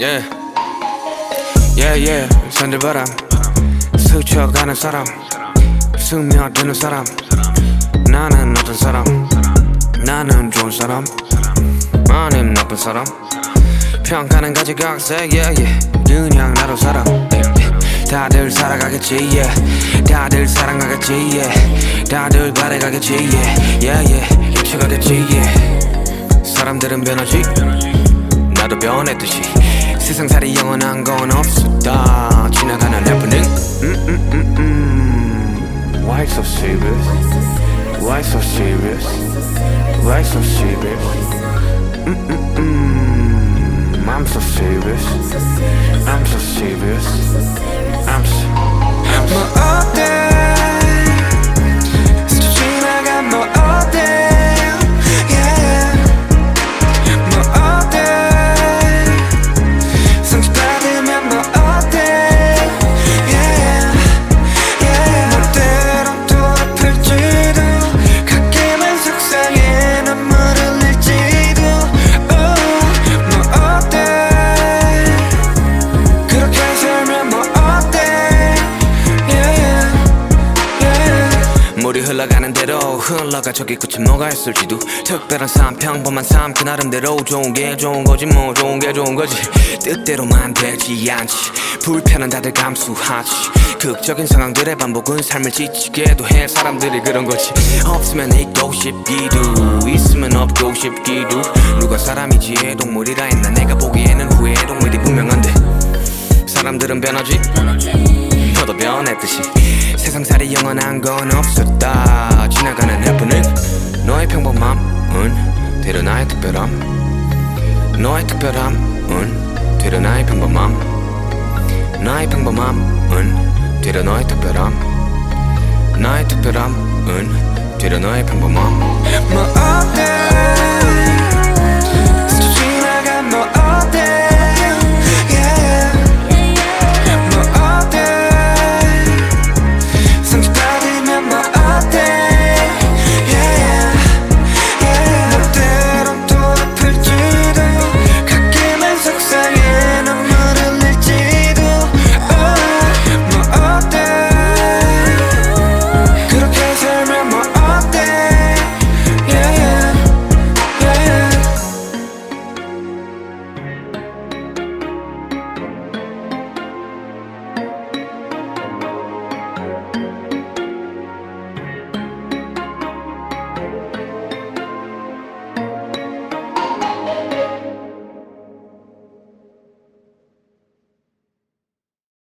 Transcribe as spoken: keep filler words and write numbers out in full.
Yeah, yeah, yeah. 산들바람 스쳐가는 사람, 스며드는 사람. 나는 어떤 사람? 나는 좋은 사람, 아님 나쁜 사람. 평가는 가지각색, yeah, yeah. 그냥 나로 살아. 다들 살아가겠지, yeah. 다들 사랑하겠지, yeah. 다들 바래가겠지, yeah, yeah, yeah. 익혀가겠지, yeah. 사람들은 변하지, 나도 변했듯이. 세상살이 영원한 건 없었다. 지나가는 내 본능. mm, mm, mm, mm. Why so serious? Why so serious? Why so serious? mm, mm, mm. I'm so serious. I'm so serious. I'm so, I'm so. 뭐 어때? 스쳐 지나간 뭐 어때? Yeah. 뭐 어때? 상처받으면 뭐 어때? Yeah. Yeah. 멋대로 돌아플지도 가끔은 속상해 눈물을 흘릴지도. Oh. 뭐 어때? 그렇게 살면 뭐 어때? Yeah. Yeah. 물이 흘러가는 대로 흘러가 저기 끝에 뭐가 있을지도. 특별한 삶, 평범한 삶, 그 나름대로 좋은 게 좋은 거지, 뭐 좋은 게 좋은 거지. 뜻대로만 되지 않지, 불편은 다들 감수하지. 극적인 상황들의 반복은 삶을 지치게도 해. 사람들이 그런 거지. 없으면 있고 싶기도, 있으면 없고 싶기도. 누가 사람이지 동물이라 했나. 내가 보기에는 후회의 동물이 분명한데. 사람들은 변하지, 너도 변했듯이. 세상살이 영원한 건 없었다. 지나가는 내 본능. 너의 평범함은 되려 나의 특별함. 너의 특별함은 되려 나의 평범함. 나의 평범함은 되려 너의 특별함. 나의 특별함은 되려 너의 평범함. 뭐 어때?